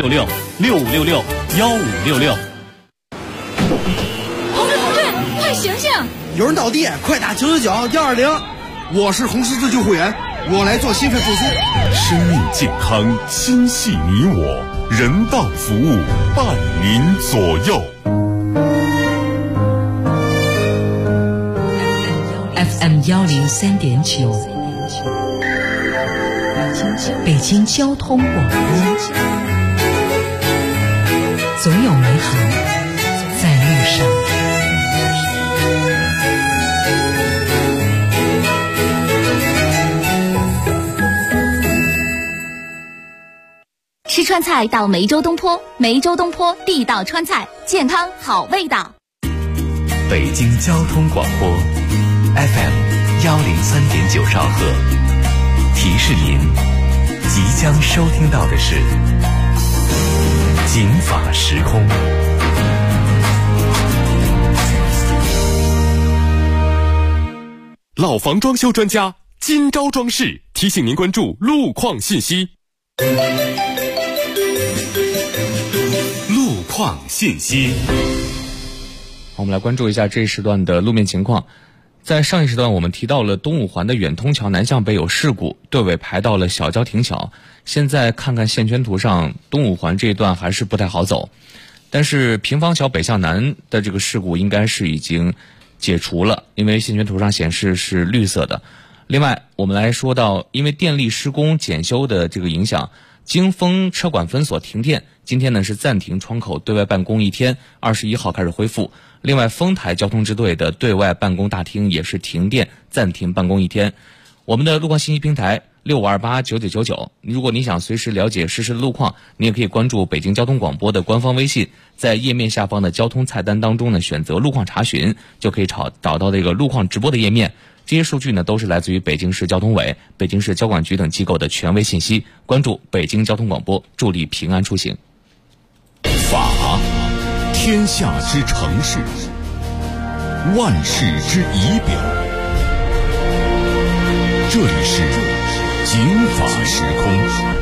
056665661566。 同志，快醒醒！ 有人倒地，快打999-120。 我是红十字救护员，我来做心肺复苏。 生命健康，心系你我，人道服务伴您左右。 FM 103.9，北京交通广播，总有美好在路上。 吃川菜到梅州东坡，梅州东坡地道川菜，健康好味道。 北京交通广播 FM 103.9兆赫，提示您即将收听到的是警法时空。 老房装修专家金招装饰提醒您关注路况信息。路况信息， 我们来关注一下这一时段的路面情况。在上一时段我们提到了东五环的远通桥南向北有事故，队尾排到了小郊亭桥。现在看看线圈图上，东五环这一段还是不太好走，但是平房桥北向南的这个事故应该是已经解除了，因为线圈图上显示是绿色的。另外我们来说到，因为电力施工检修的这个影响，京丰车管分所停电，今天呢是暂停窗口对外办公一天，21号开始恢复。另外丰台交通支队的对外办公大厅也是停电暂停办公一天。我们的路况信息平台65289999，如果你想随时了解实时的路况，你也可以关注北京交通广播的官方微信，在页面下方的交通菜单当中呢选择路况查询，就可以找到这个路况直播的页面。这些数据呢都是来自于北京市交通委、北京市交管局等机构的权威信息。关注北京交通广播，助力平安出行。 法，天下之城市，万世之仪表。这里是警法时空。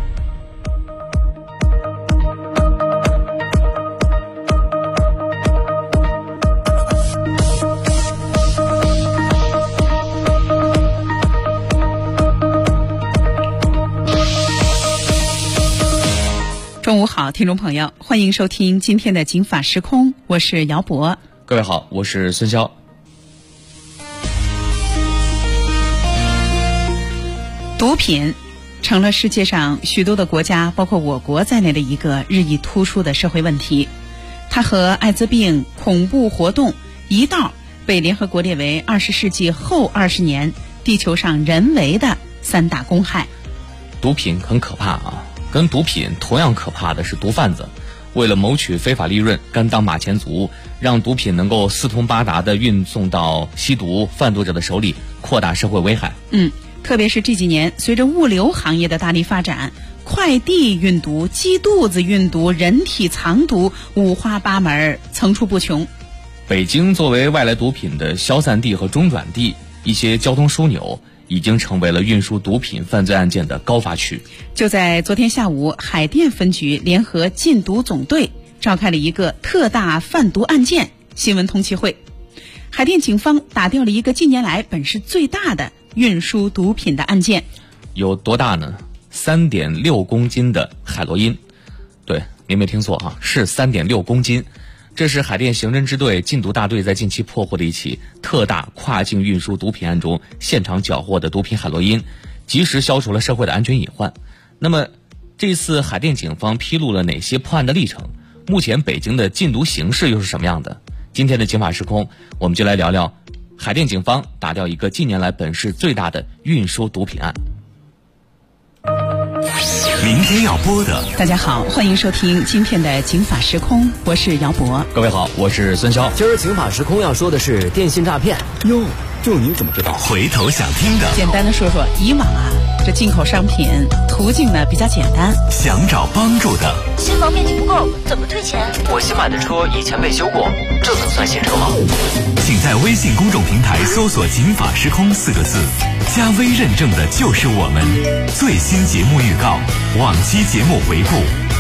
中午好，听众朋友，欢迎收听今天的警法时空，我是姚博。 各位好，我是孙潇。 毒品成了世界上许多的国家，包括我国在内的一个日益突出的社会问题。它和艾滋病、恐怖活动一道被联合国列为20世纪后20年地球上人为的3大公害。 毒品很可怕啊，跟毒品同样可怕的是毒贩子，为了谋取非法利润，甘当马前卒，让毒品能够四通八达地运送到吸毒贩毒者的手里，扩大社会危害。 特别是这几年，随着物流行业的大力发展，快递运毒、鸡肚子运毒、人体藏毒五花八门，层出不穷。 北京作为外来毒品的消散地和中转地，一些交通枢纽已经成为了运输毒品犯罪案件的高发区。 就在昨天下午，海淀分局联合禁毒总队召开了一个特大贩毒案件新闻通气会。海淀警方打掉了一个近年来本市最大的运输毒品的案件。 有多大呢？3.6公斤的海洛因。对，您没听错哈，是3.6公斤。这是海淀刑侦支队禁毒大队在近期破获的一起特大跨境运输毒品案中现场缴获的毒品海洛因，及时消除了社会的安全隐患。那么这次海淀警方披露了哪些破案的历程？目前北京的禁毒形势又是什么样的？今天的警法时空，我们就来聊聊海淀警方打掉一个近年来本市最大的运输毒品案。 明天要播的， 大家好，欢迎收听今天的警法时空，我是姚博。 各位好，我是孙潇。 今儿警法时空要说的是电信诈骗。 哟，就你怎么知道？回头想听的， 简单的说说，以往这进口商品途径呢比较简单。 想找帮助的， 新房面积不够，怎么退钱？ 我新买的车以前被修过，这能算新车吗？ 请在微信公众平台搜索警法时空4个字，加微认证的就是我们。最新节目预告，往期节目回顾，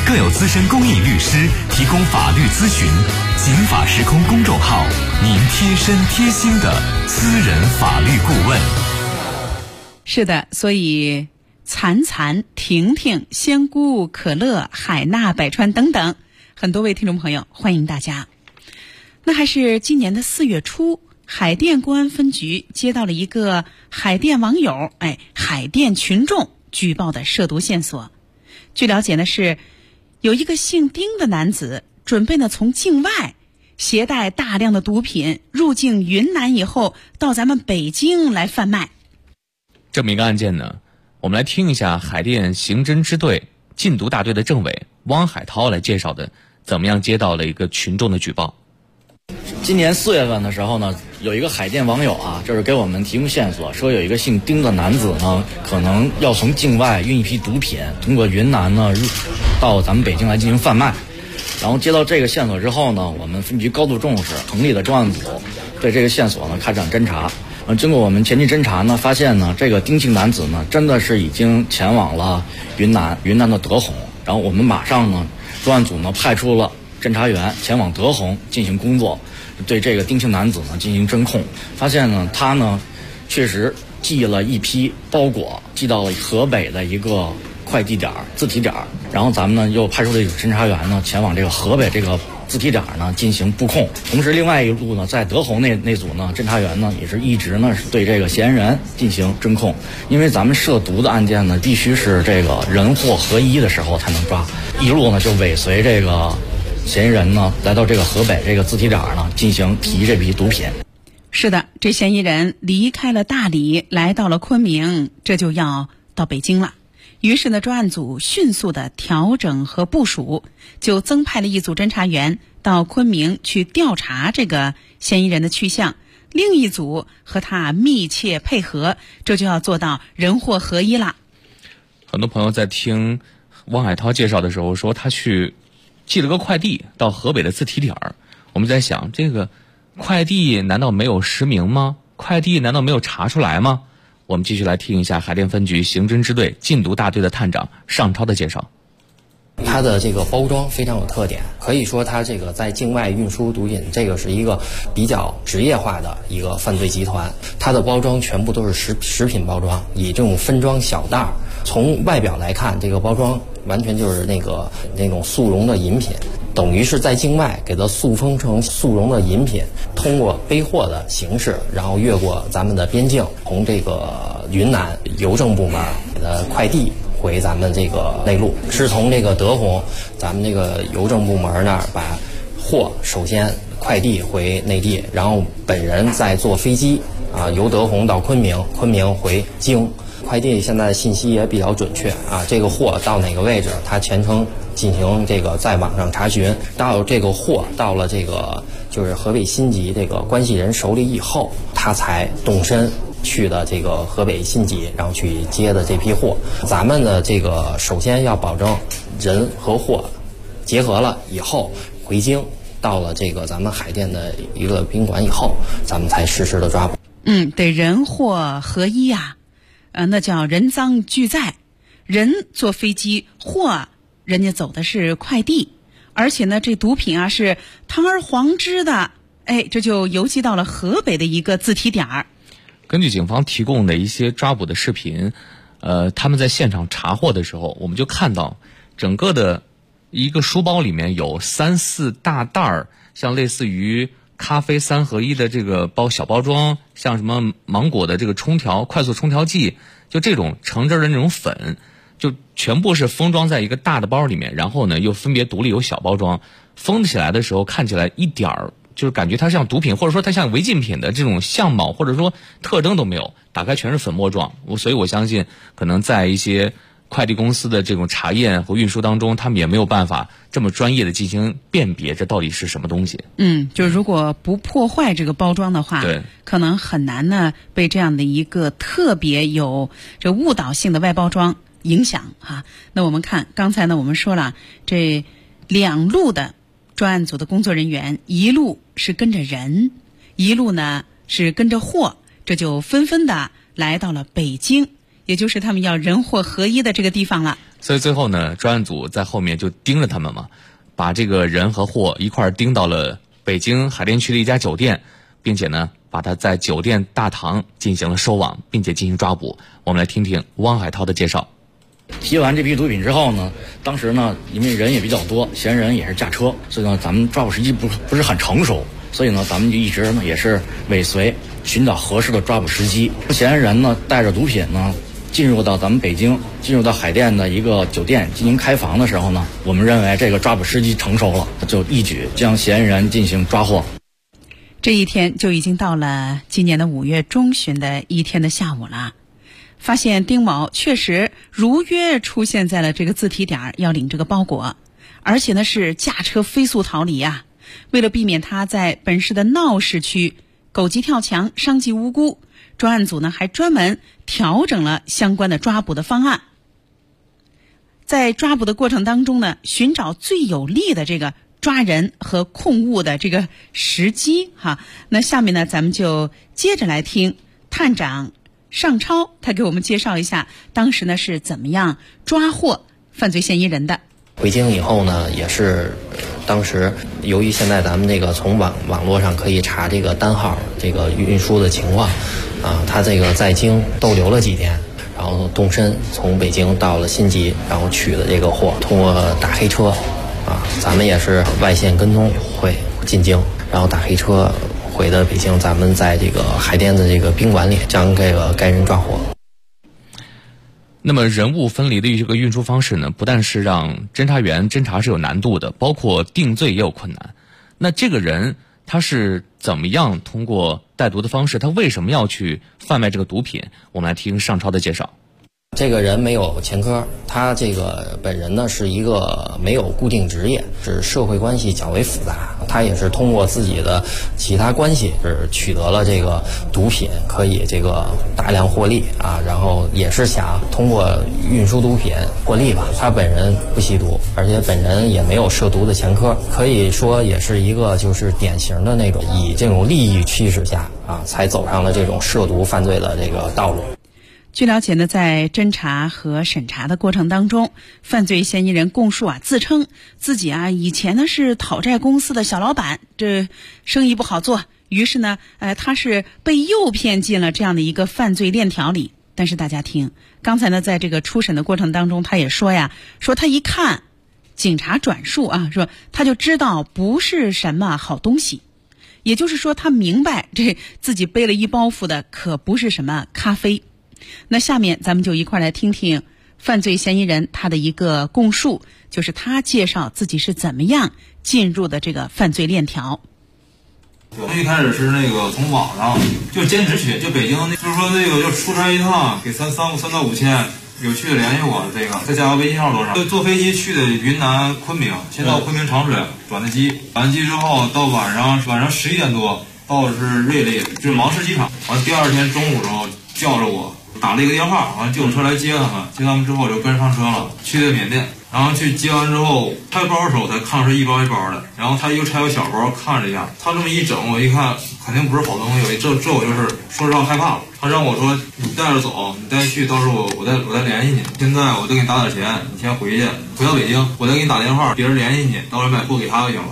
更有资深公益律师提供法律咨询。警法时空公众号，您贴身贴心的私人法律顾问。 是的，所以残、婷婷、仙姑、可乐、海纳百川等等，很多位听众朋友，欢迎大家。那还是今年的4月初，海淀公安分局接到了一个海淀网友海淀群众举报的涉毒线索。据了解呢，是有一个姓丁的男子准备呢从境外携带大量的毒品入境云南以后，到咱们北京来贩卖。 这么一个案件呢，我们来听一下海淀刑侦支队禁毒大队的政委汪海涛来介绍的，怎么样接到了一个群众的举报。 今年4月份的时候呢，有一个海淀网友啊，就是给我们提供线索，说有一个姓丁的男子呢，可能要从境外运一批毒品，通过云南呢到咱们北京来进行贩卖。然后接到这个线索之后呢，我们分局高度重视，成立了专案组，对这个线索呢开展侦查。经过我们前期侦查呢，发现呢这个丁姓男子呢真的是已经前往了云南的德宏。然后我们马上呢专案组呢派出了侦查员前往德宏进行工作，对这个丁姓男子呢进行侦控。发现呢他呢确实寄了一批包裹，寄到了河北的一个快递点自提点，然后咱们呢又派出了侦查员呢前往这个河北这个自提点呢进行布控。同时另外一路呢，在德宏那组呢侦查员呢也是一直呢是对这个嫌疑人进行侦控。因为咱们涉毒的案件呢必须是这个人货合一的时候才能抓，一路呢就尾随这个嫌疑人呢来到这个河北这个自提点呢进行提这批毒品。 是的，这嫌疑人离开了大理，来到了昆明，这就要到北京了。于是呢，专案组迅速的调整和部署，就增派了一组侦查员到昆明去调查这个嫌疑人的去向，另一组和他密切配合，这就要做到人货合一了。 很多朋友在听汪海涛介绍的时候说，他去寄了个快递到河北的自提点儿。我们在想，这个快递难道没有实名吗？快递难道没有查出来吗？我们继续来听一下海淀分局刑侦支队禁毒大队的探长尚超的介绍。 它的这个包装非常有特点，可以说它这个在境外运输毒品，这个是一个比较职业化的一个犯罪集团。它的包装全部都是食品包装，以这种分装小袋儿。从外表来看，这个包装完全就是那种速溶的饮品，等于是在境外给它塑封成速溶的饮品，通过背货的形式，然后越过咱们的边境，从这个云南邮政部门给它快递回咱们这个内陆，是从这个德宏咱们这个邮政部门那儿把货首先快递回内地，然后本人再坐飞机由德宏到昆明，昆明回京。快递现在信息也比较准确这个货到哪个位置，它全程进行这个在网上查询，到这个货到了这个就是河北辛集这个关系人手里以后，他才动身去的这个河北辛集，然后去接的这批货。咱们的这个首先要保证人和货结合了以后回京，到了这个咱们海淀的一个宾馆以后，咱们才实施的抓捕。 得人货合一那叫人赃俱在。人坐飞机，货人家走的是快递，而且呢这毒品是堂而皇之的，这就邮寄到了河北的一个自提点儿。 根据警方提供的一些抓捕的视频，他们在现场查获的时候，我们就看到整个的一个书包里面有3、4大袋儿，像类似于咖啡3合1的这个小包装，像什么芒果的这个快速冲调剂，就这种橙汁的那种粉，就全部是封装在一个大的包里面，然后呢又分别独立有小包装，封起来的时候看起来一点儿就是感觉它像毒品，或者说它像违禁品的这种相貌或者说特征都没有，打开全是粉末状。所以我相信可能在一些快递公司的这种查验和运输当中，他们也没有办法这么专业的进行辨别这到底是什么东西。 就是如果不破坏这个包装的话， 对， 可能很难呢被这样的一个特别有这误导性的外包装影响那我们看刚才呢我们说了，这2路的专案组的工作人员，一路是跟着人，一路呢是跟着货，这就纷纷的来到了北京，也就是他们要人货合一的这个地方了。 所以最后呢，专案组在后面就盯着他们嘛，把这个人和货一块儿盯到了北京海淀区的一家酒店，并且呢，把他在酒店大堂进行了收网，并且进行抓捕。我们来听听汪海涛的介绍。 提完这批毒品之后呢，当时呢，因为人也比较多，嫌疑人也是驾车，所以呢，咱们抓捕时机不是很成熟，所以呢，咱们就一直呢也是尾随，寻找合适的抓捕时机。嫌疑人呢带着毒品呢进入到咱们北京，进入到海淀的一个酒店进行开房的时候呢，我们认为这个抓捕时机成熟了，就一举将嫌疑人进行抓获。 这一天就已经到了今年的5月中旬的一天的下午了。发现丁某确实如约出现在了这个自提点，要领这个包裹，而且呢是驾车飞速逃离啊！为了避免他在本市的闹市区狗急跳墙伤及无辜，专案组呢还专门调整了相关的抓捕的方案。在抓捕的过程当中呢，寻找最有利的这个抓人和控物的这个时机哈。那下面呢，咱们就接着来听探长尚超他给我们介绍一下当时呢是怎么样抓获犯罪嫌疑人的。 回京以后呢，也是当时由于现在咱们这个从网络上可以查这个单号这个运输的情况啊，他这个在京逗留了几天，然后动身从北京到了新集，然后取的这个货通过大黑车啊，咱们也是外线跟踪会进京，然后大黑车回的北京，咱们在这个海淀的这个宾馆里将该人抓获。 那么人物分离的这个运输方式呢，不但是让侦查员侦查是有难度的，包括定罪也有困难。那这个人他是怎么样通过带毒的方式，他为什么要去贩卖这个毒品？我们来听尚超的介绍。 这个人没有前科，他这个本人呢是一个没有固定职业，是社会关系较为复杂。他也是通过自己的其他关系是取得了这个毒品，可以这个大量获利啊，然后也是想通过运输毒品获利吧。他本人不吸毒，而且本人也没有涉毒的前科，可以说也是一个就是典型的那种以这种利益驱使下啊，才走上了这种涉毒犯罪的这个道路。 据了解呢，在侦查和审查的过程当中，犯罪嫌疑人供述自称自己以前呢是讨债公司的小老板，这生意不好做，于是呢他是被诱骗进了这样的一个犯罪链条里。但是大家听，刚才呢在这个初审的过程当中，他也说他一看警察转述说他就知道不是什么好东西，也就是说他明白这自己背了一包袱的可不是什么咖啡。那下面咱们就一块来听听犯罪嫌疑人他的一个供述，就是他介绍自己是怎么样进入的这个犯罪链条。 我一开始是那个从网上就兼职去，就北京就是说那个就出差一趟给3到5千，有去的联系我，这个再加个微信号多少。就坐飞机去的云南昆明，先到昆明长水转的机，完机之后到晚上11点多到的是瑞丽，就是芒市机场。完第二天中午之后叫着我打了一个电话，完救护车来接他们之后就跟上车了，去的缅甸。然后去接完之后拆包的时候才看出是一包一包的，然后他又拆个小包看了一下，他这么一整我一看肯定不是好东西，这我就是说实话害怕了。他让我说你带着走，你带去，到时候我再联系你，现在我再给你打点钱，你先回到北京，我再给你打电话，别人联系你，到时候买货给他就行了。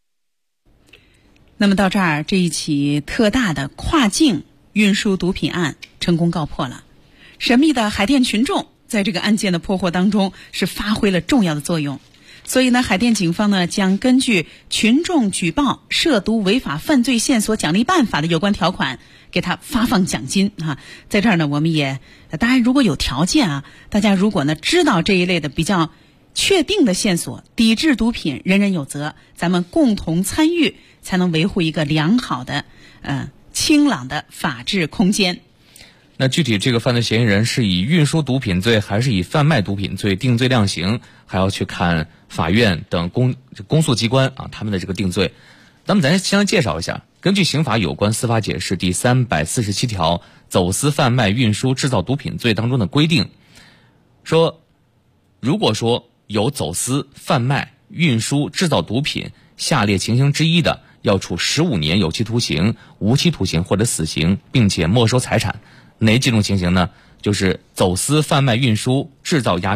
那么到这儿，这一起特大的跨境运输毒品案成功告破了。神秘的海淀群众在这个案件的破获当中是发挥了重要的作用，所以呢，海淀警方呢将根据群众举报涉毒违法犯罪线索奖励办法的有关条款，给他发放奖金在这儿呢，我们也当然如果有条件大家如果呢知道这一类的比较确定的线索，抵制毒品人人有责，咱们共同参与，才能维护一个良好的清朗的法治空间。 那具体这个犯罪嫌疑人是以运输毒品罪还是以贩卖毒品罪定罪量刑，还要去看法院等公诉机关他们的这个定罪。咱先来介绍一下，根据刑法有关司法解释第347条走私贩卖运输制造毒品罪当中的规定，说如果说有走私贩卖运输制造毒品下列情形之一的，要处15年有期徒刑、无期徒刑或者死刑，并且没收财产。哪几种情形呢？就是走私贩卖运输制造鸦片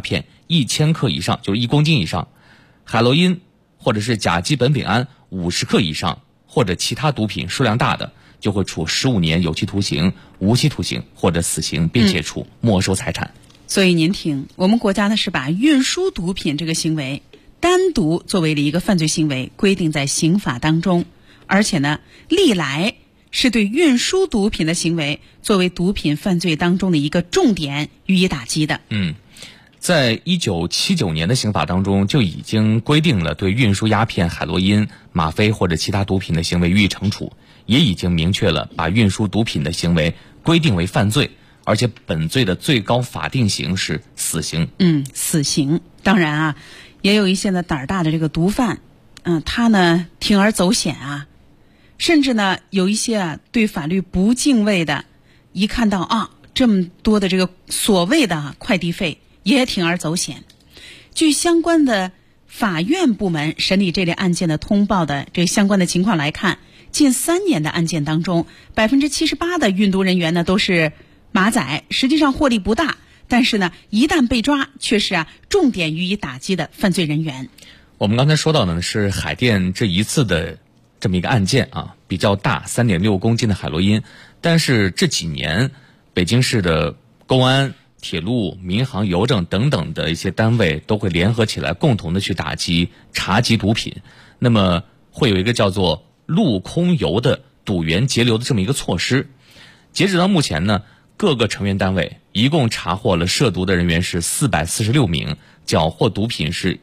1000克以上，就是1公斤以上，海洛因或者是甲基苯丙胺50克以上，或者其他毒品数量大的，就会处15年有期徒刑、无期徒刑或者死刑，并且处没收财产。 所以您听，我们国家呢是把运输毒品这个行为单独作为了一个犯罪行为规定在刑法当中，而且呢历来是对运输毒品的行为作为毒品犯罪当中的一个重点予以打击的。 在1979年的刑法当中就已经规定了对运输鸦片、海洛因、吗啡或者其他毒品的行为予以惩处，也已经明确了把运输毒品的行为规定为犯罪，而且本罪的最高法定刑是死刑。 死刑。当然啊，也有一些呢胆儿大的这个毒贩，他呢铤而走险啊，甚至呢有一些啊对法律不敬畏的，一看到啊这么多的这个所谓的快递费，也铤而走险。据相关的法院部门审理这类案件的通报的这相关的情况来看，近3年的案件当中，78%的运毒人员呢都是马仔，实际上获利不大，但是呢一旦被抓，却是重点予以打击的犯罪人员。 我们刚才说到的呢是海淀这一次的这么一个案件啊，比较大，3.6公斤的海洛因。但是这几年北京市的公安、铁路、民航、邮政等等的一些单位都会联合起来，共同的去打击查缉毒品。那么会有一个叫做陆空邮的堵源截流的这么一个措施。截止到目前呢，各个成员单位一共查获了涉毒的人员是446名，缴获毒品是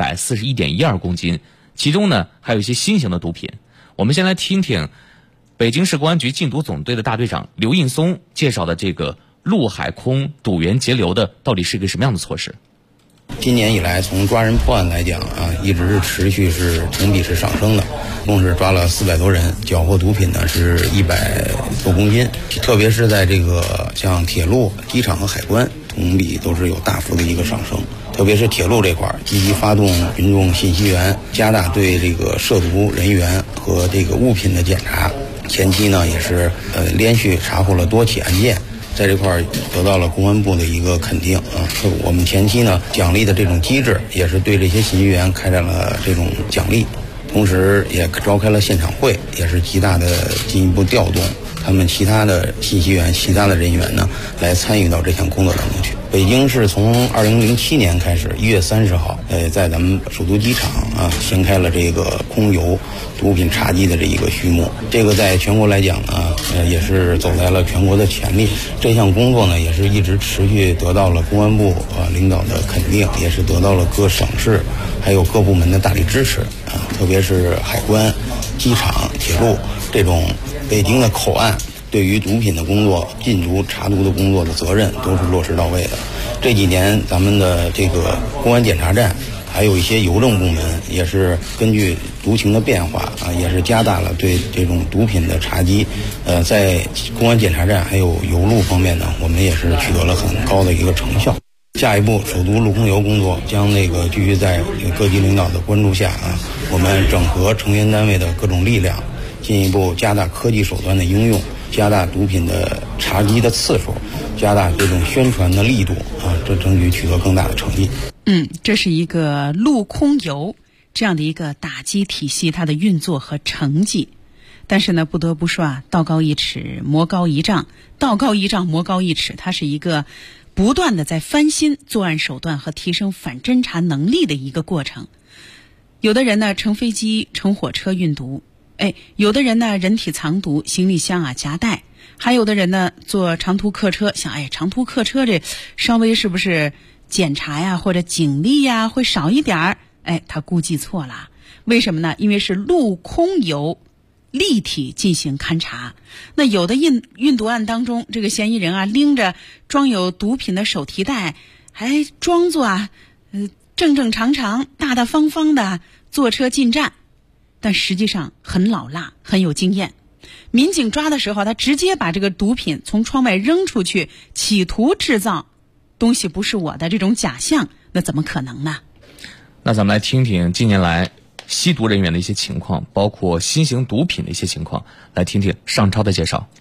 141.12公斤，其中呢还有一些新型的毒品。我们先来听听北京市公安局禁毒总队的大队长刘印松介绍的这个陆海空堵源截流的到底是一个什么样的措施。 今年以来，从抓人破案来讲一直是持续是同比是上升的，共是抓了400多人，缴获毒品呢是100多公斤，特别是在这个像铁路、机场和海关，同比都是有大幅的一个上升。特别是铁路这块，积极发动群众信息源，加大对这个涉毒人员和这个物品的检查。前期呢也是连续查获了多起案件。在这块得到了公安部的一个肯定我们前期呢奖励的这种机制也是对这些信息源开展了这种奖励，同时也召开了现场会，也是极大的进一步调动他们其他的信息源、其他的人员呢来参与到这项工作当中去。北京市从2007年开始1月30号在咱们首都机场掀开了这个空邮毒品查缉的这一个序幕。这个在全国来讲呢也是走在了全国的前列。这项工作呢也是一直持续得到了公安部领导的肯定，也是得到了各省市还有各部门的大力支持特别是海关、机场、铁路这种北京的口岸，对于毒品的工作、禁毒查毒的工作的责任都是落实到位的。这几年咱们的这个公安检查站还有一些邮政部门也是根据毒情的变化也是加大了对这种毒品的查缉。在公安检查站还有邮路方面呢，我们也是取得了很高的一个成效。下一步，首都陆空邮工作将继续在各级领导的关注下我们整合成员单位的各种力量，进一步加大科技手段的应用，加大毒品的查缉的次数，加大这种宣传的力度这争取取得更大的成绩。 这是一个陆空邮这样的一个打击体系它的运作和成绩。但是呢，不得不说道高一尺，魔高一丈，道高一丈，魔高一尺，它是一个不断的在翻新作案手段和提升反侦查能力的一个过程。有的人呢乘飞机、乘火车运毒，有的人呢人体藏毒，行李箱夹带，还有的人呢坐长途客车，想长途客车这稍微是不是检查呀或者警力呀会少一点儿？他估计错了。为什么呢？因为是陆空邮立体进行勘查。那有的运毒案当中，这个嫌疑人拎着装有毒品的手提袋，还装作正正常常、大大方方的坐车进站，但实际上很老辣，很有经验。民警抓的时候，他直接把这个毒品从窗外扔出去，企图制造东西不是我的这种假象，那怎么可能呢？ 那咱们来听听近年来吸毒人员的一些情况，包括新型毒品的一些情况，来听听尚超的介绍。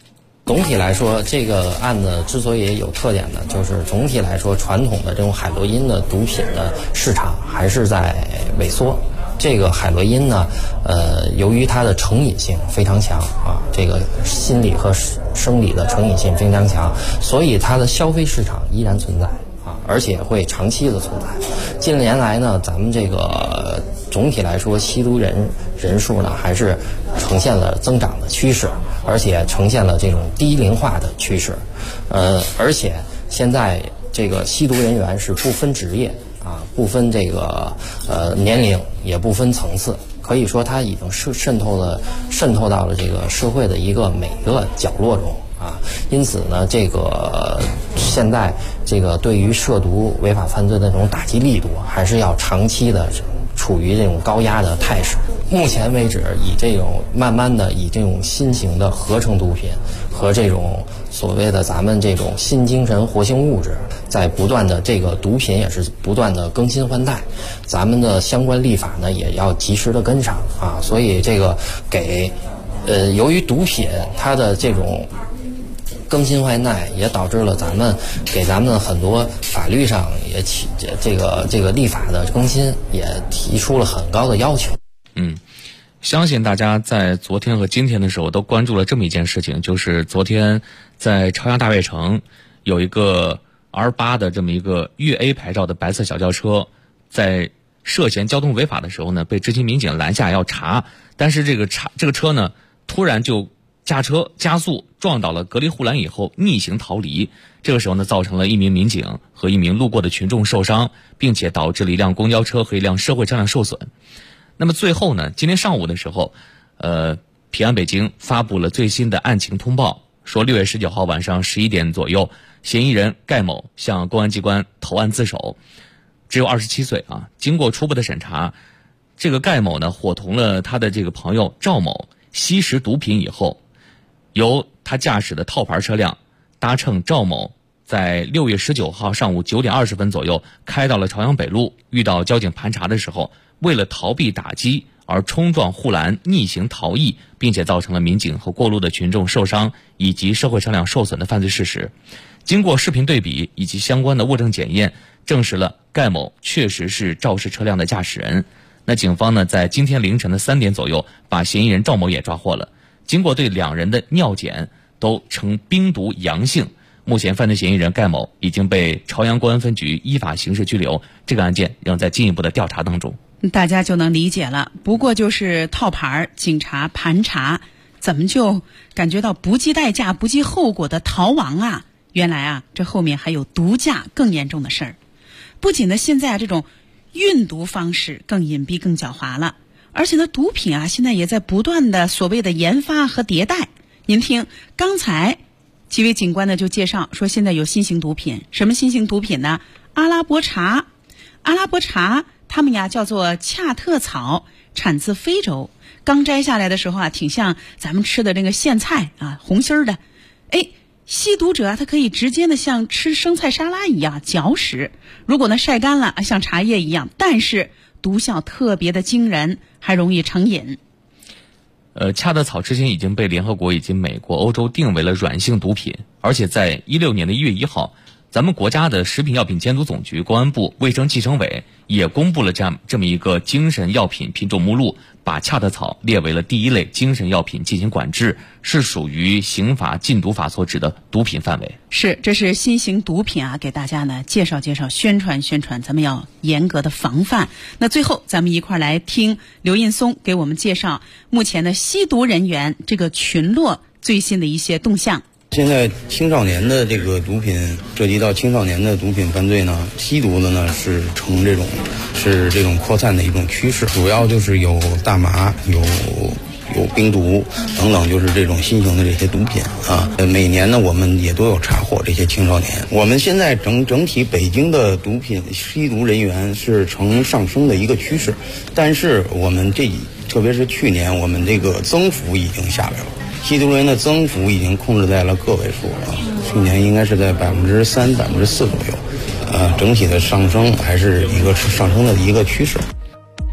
总体来说，这个案子之所以有特点呢，就是总体来说，传统的这种海洛因的毒品的市场还是在萎缩。这个海洛因呢，由于它的成瘾性非常强啊，这个心理和生理的成瘾性非常强，所以它的消费市场依然存在啊，而且会长期的存在。近年来呢，咱们这个总体来说，吸毒人数呢还是呈现了增长的趋势，而且呈现了这种低龄化的趋势。而且现在这个吸毒人员是不分职业啊，不分这个年龄，也不分层次，可以说它已经渗透到了这个社会的每个角落中啊。因此呢，这个现在这个对于涉毒违法犯罪的这种打击力度，还是要长期的处于这种高压的态势。目前为止，慢慢的以这种新型的合成毒品和这种所谓的咱们这种新精神活性物质，在不断的这个毒品也是不断的更新换代，咱们的相关立法呢也要及时的跟上啊。所以这个由于毒品它的这种更新换代，也导致了咱们很多法律上也起这个立法的更新也提出了很高的要求。 相信大家在昨天和今天的时候都关注了这么一件事情，就是昨天在朝阳大悦城有一个 R8 的这么一个粤 A 牌照的白色小轿车，在涉嫌交通违法的时候呢，被执勤民警拦下要查，但是这个车呢突然就驾车加速撞倒了隔离护栏以后逆行逃离，这个时候呢造成了一名民警和一名路过的群众受伤，并且导致了一辆公交车和一辆社会车辆受损。那么最后呢，今天上午的时候平安北京发布了最新的案情通报，说6月19号晚上11点左右，嫌疑人盖某向公安机关投案自首，只有27岁啊。经过初步的审查，这个盖某呢伙同了他的这个朋友赵某吸食毒品以后，由他驾驶的套牌车辆搭乘赵某在6月19号上午9点20分左右开到了朝阳北路，遇到交警盘查的时候，为了逃避打击而冲撞护栏逆行逃逸，并且造成了民警和过路的群众受伤以及社会车辆受损的犯罪事实。经过视频对比以及相关的物证检验，证实了盖某确实是肇事车辆的驾驶人。那警方呢在今天凌晨的3点左右把嫌疑人赵某也抓获了，经过对两人的尿检都呈冰毒阳性，目前犯罪嫌疑人盖某已经被朝阳公安分局依法刑事拘留，这个案件仍在进一步的调查当中。 大家就能理解了，不过就是套牌，警察盘查，怎么就感觉到不计代价不计后果的逃亡啊？原来啊，这后面还有毒驾更严重的事儿。不仅呢，现在这种运毒方式更隐蔽更狡猾了，而且呢，毒品啊现在也在不断的所谓的研发和迭代。您听刚才几位警官呢就介绍说，现在有新型毒品，什么新型毒品呢？阿拉伯茶他们呀叫做恰特草，产自非洲，刚摘下来的时候啊挺像咱们吃的那个苋菜啊，红心儿的。吸毒者啊他可以直接的像吃生菜沙拉一样嚼食，如果呢晒干了像茶叶一样，但是毒效特别的惊人，还容易成瘾。 恰特草之前已经被联合国以及美国、欧洲定为了软性毒品，而且在16年的1月1号，咱们国家的食品药品监督总局、公安部、卫生计生委也公布了这么一个精神药品品种目录，把恰特草列为了第1类精神药品进行管制，是属于刑法禁毒法所指的毒品范围。 是，这是新型毒品啊，给大家呢介绍介绍、宣传，咱们要严格的防范。那最后咱们一块来听刘印松给我们介绍目前的吸毒人员这个群落最新的一些动向。 现在青少年的这个毒品，涉及到青少年的毒品犯罪呢，吸毒的呢是呈这种扩散的一种趋势，主要就是有大麻、有冰毒等等，就是这种新型的这些毒品啊。每年呢我们也都有查获这些青少年。我们现在整体北京的毒品吸毒人员是呈上升的一个趋势，但是我们特别是去年我们这个增幅已经下来了。吸毒人的增幅已经控制在了个位数了，去年应该是在3%、4%左右，整体的上升还是一个上升的一个趋势。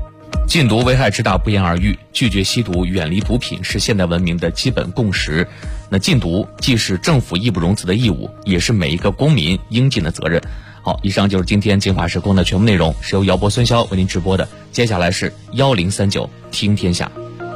禁毒危害之大不言而喻，拒绝吸毒、远离毒品是现代文明的基本共识。那禁毒既是政府义不容辞的义务，也是每一个公民应尽的责任。好，以上就是今天净化时空的全部内容，是由姚博、孙潇为您直播的。接下来是1039听天下。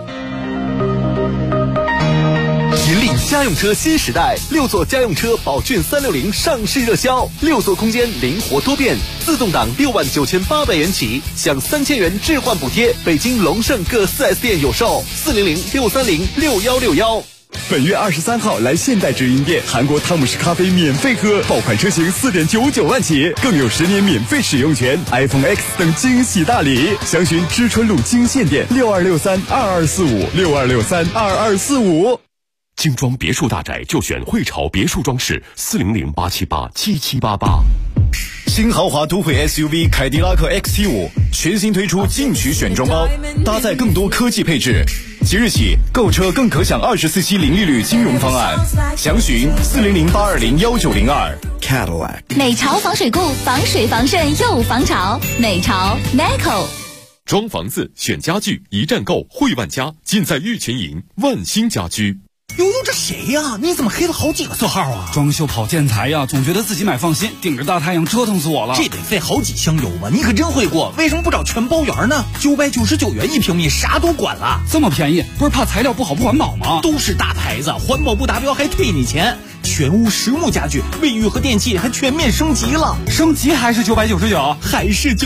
引领家用车新时代，6座家用车宝骏360上市热销，6座空间灵活多变，自动挡69800元起，享3000元置换补贴。北京龙盛各 4S 店有售，400 630 6161。 本月23号来现代直营店，韩国汤姆士咖啡免费喝，爆款车型4.99万起，更有10年免费使用权， iPhone X 等惊喜大礼。详询知春路金线店62632245 62632245。 精装别墅大宅就选汇潮别墅装饰，400-878-7788。 新豪华都会 SUV 凯迪拉克 XT5 全新推出进取选装包，搭载更多科技配置。即日起购车更可享24期零利率金融方案，详询400-820-1902。 Cadillac 美潮防水固，防水防渗又防潮。美潮 Neco。 装房子选家具，一站购汇万家，尽在玉泉营万兴家居。 悠悠，这谁呀？你怎么黑了好几个色号啊？ 装修跑建材呀，总觉得自己买放心，顶着大太阳折腾死我了。 这得费好几箱油吧？你可真会过，为什么不找全包圆呢？999元1平米，啥都管了。 这么便宜，不是怕材料不好不环保吗？ 都是大牌子，环保不达标还退你钱。全屋实木家具，卫浴和电器还全面升级了。 升级还是999？ 还是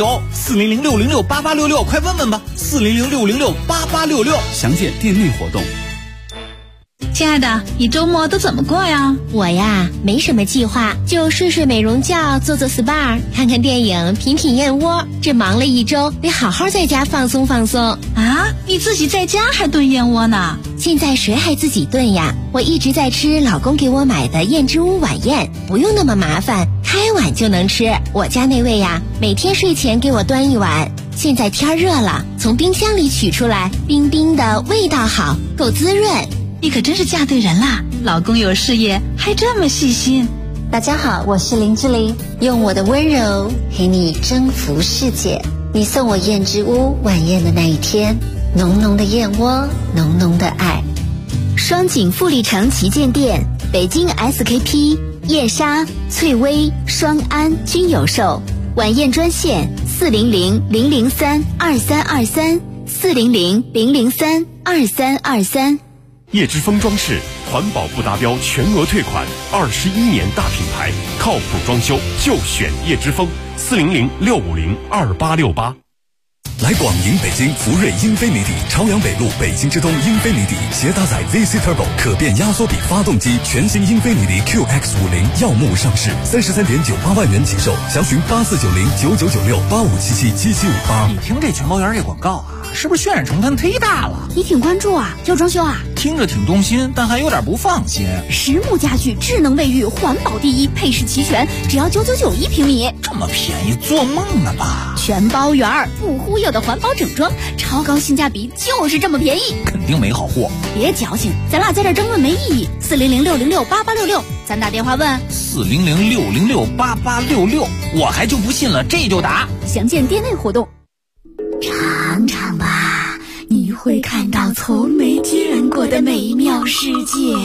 999。400-606-8866，快问问吧。400-606-8866， 详见店内活动。 亲爱的，你周末都怎么过呀？ 我呀，没什么计划，就睡睡美容觉，做做 SPA， 看看电影，品品燕窝。这忙了一周，得好好在家放松放松啊！你自己在家还炖燕窝呢？ 现在谁还自己炖呀？我一直在吃老公给我买的燕之屋晚宴，不用那么麻烦，开碗就能吃。我家那位呀，每天睡前给我端一碗。现在天热了，从冰箱里取出来，冰冰的，味道好，够滋润。 你可真是嫁对人啦！老公有事业，还这么细心。 大家好，我是林志玲，用我的温柔陪你征服世界。你送我燕之屋晚宴的那一天，浓浓的燕窝，浓浓的爱。 双井富力城旗舰店、北京 SKP、燕莎、翠微、双安均有售。晚宴专线400-003-2323 400-003-2323。 叶之峰装饰，环保不达标全额退款，21年大品牌，靠谱装修就选叶之峰，400-650-2868。 来广迎北京福瑞英菲尼迪朝阳北路北京之东英菲尼迪携搭载 VC Turbo 可变压缩比发动机，全新英菲尼迪 QX50耀目上市，33.98万元起售，详询8490999685777758。 你听这全包圆这广告啊，是不是渲染成分忒大了？ 你挺关注啊，要装修啊？ 听着挺动心，但还有点不放心。 实木家具，智能卫浴，环保第一，配饰齐全，只要999一平米。 这么便宜，做梦呢吧？ 全包圆，不忽悠的环保整装，超高性价比，就是这么便宜。 肯定没好货。 别矫情，咱俩在这争论没意义。400-606-8866，咱打电话问。 400-606-8866，我还就不信了，这就打。 详见店内活动。尝尝吧，你会看到从没见过的美妙世界。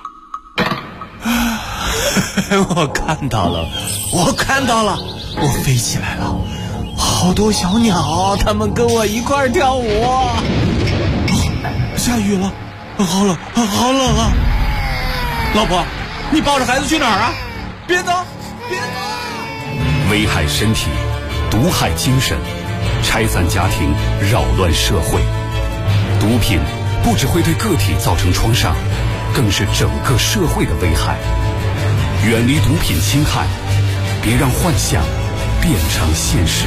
我看到了，我飞起来了，好多小鸟，它们跟我一块儿跳舞。下雨了，好冷啊！老婆，你抱着孩子去哪儿啊？别走！ 危害身体，毒害精神，拆散家庭，扰乱社会。毒品不只会对个体造成创伤，更是整个社会的危害。远离毒品侵害，别让幻想变成现实。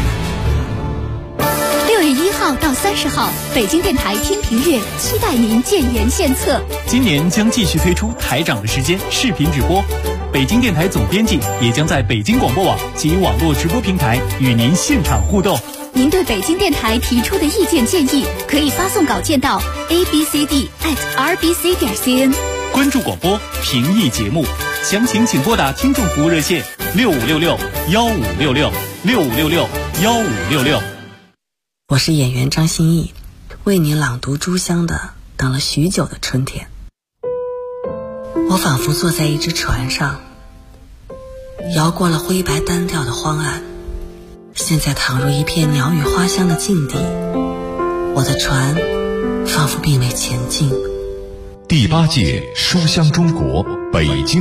6月1号到30号，北京电台听评月，期待您建言献策。 今年将继续推出台长的时间视频直播，北京电台总编辑也将在北京广播网及网络直播平台与您现场互动。 您对北京电台提出的意见建议，可以发送稿件到 abcd@rbc.cn。 关注广播，评议节目，详情请拨打听众服务热线6566-1566 6566-1566。 我是演员张歆艺，为你朗读朱湘的《等了许久的春天》。我仿佛坐在一只船上，摇过了灰白单调的荒岸，现在躺入一片鸟语花香的境地，我的船仿佛并未前进。 第8届书香中国北京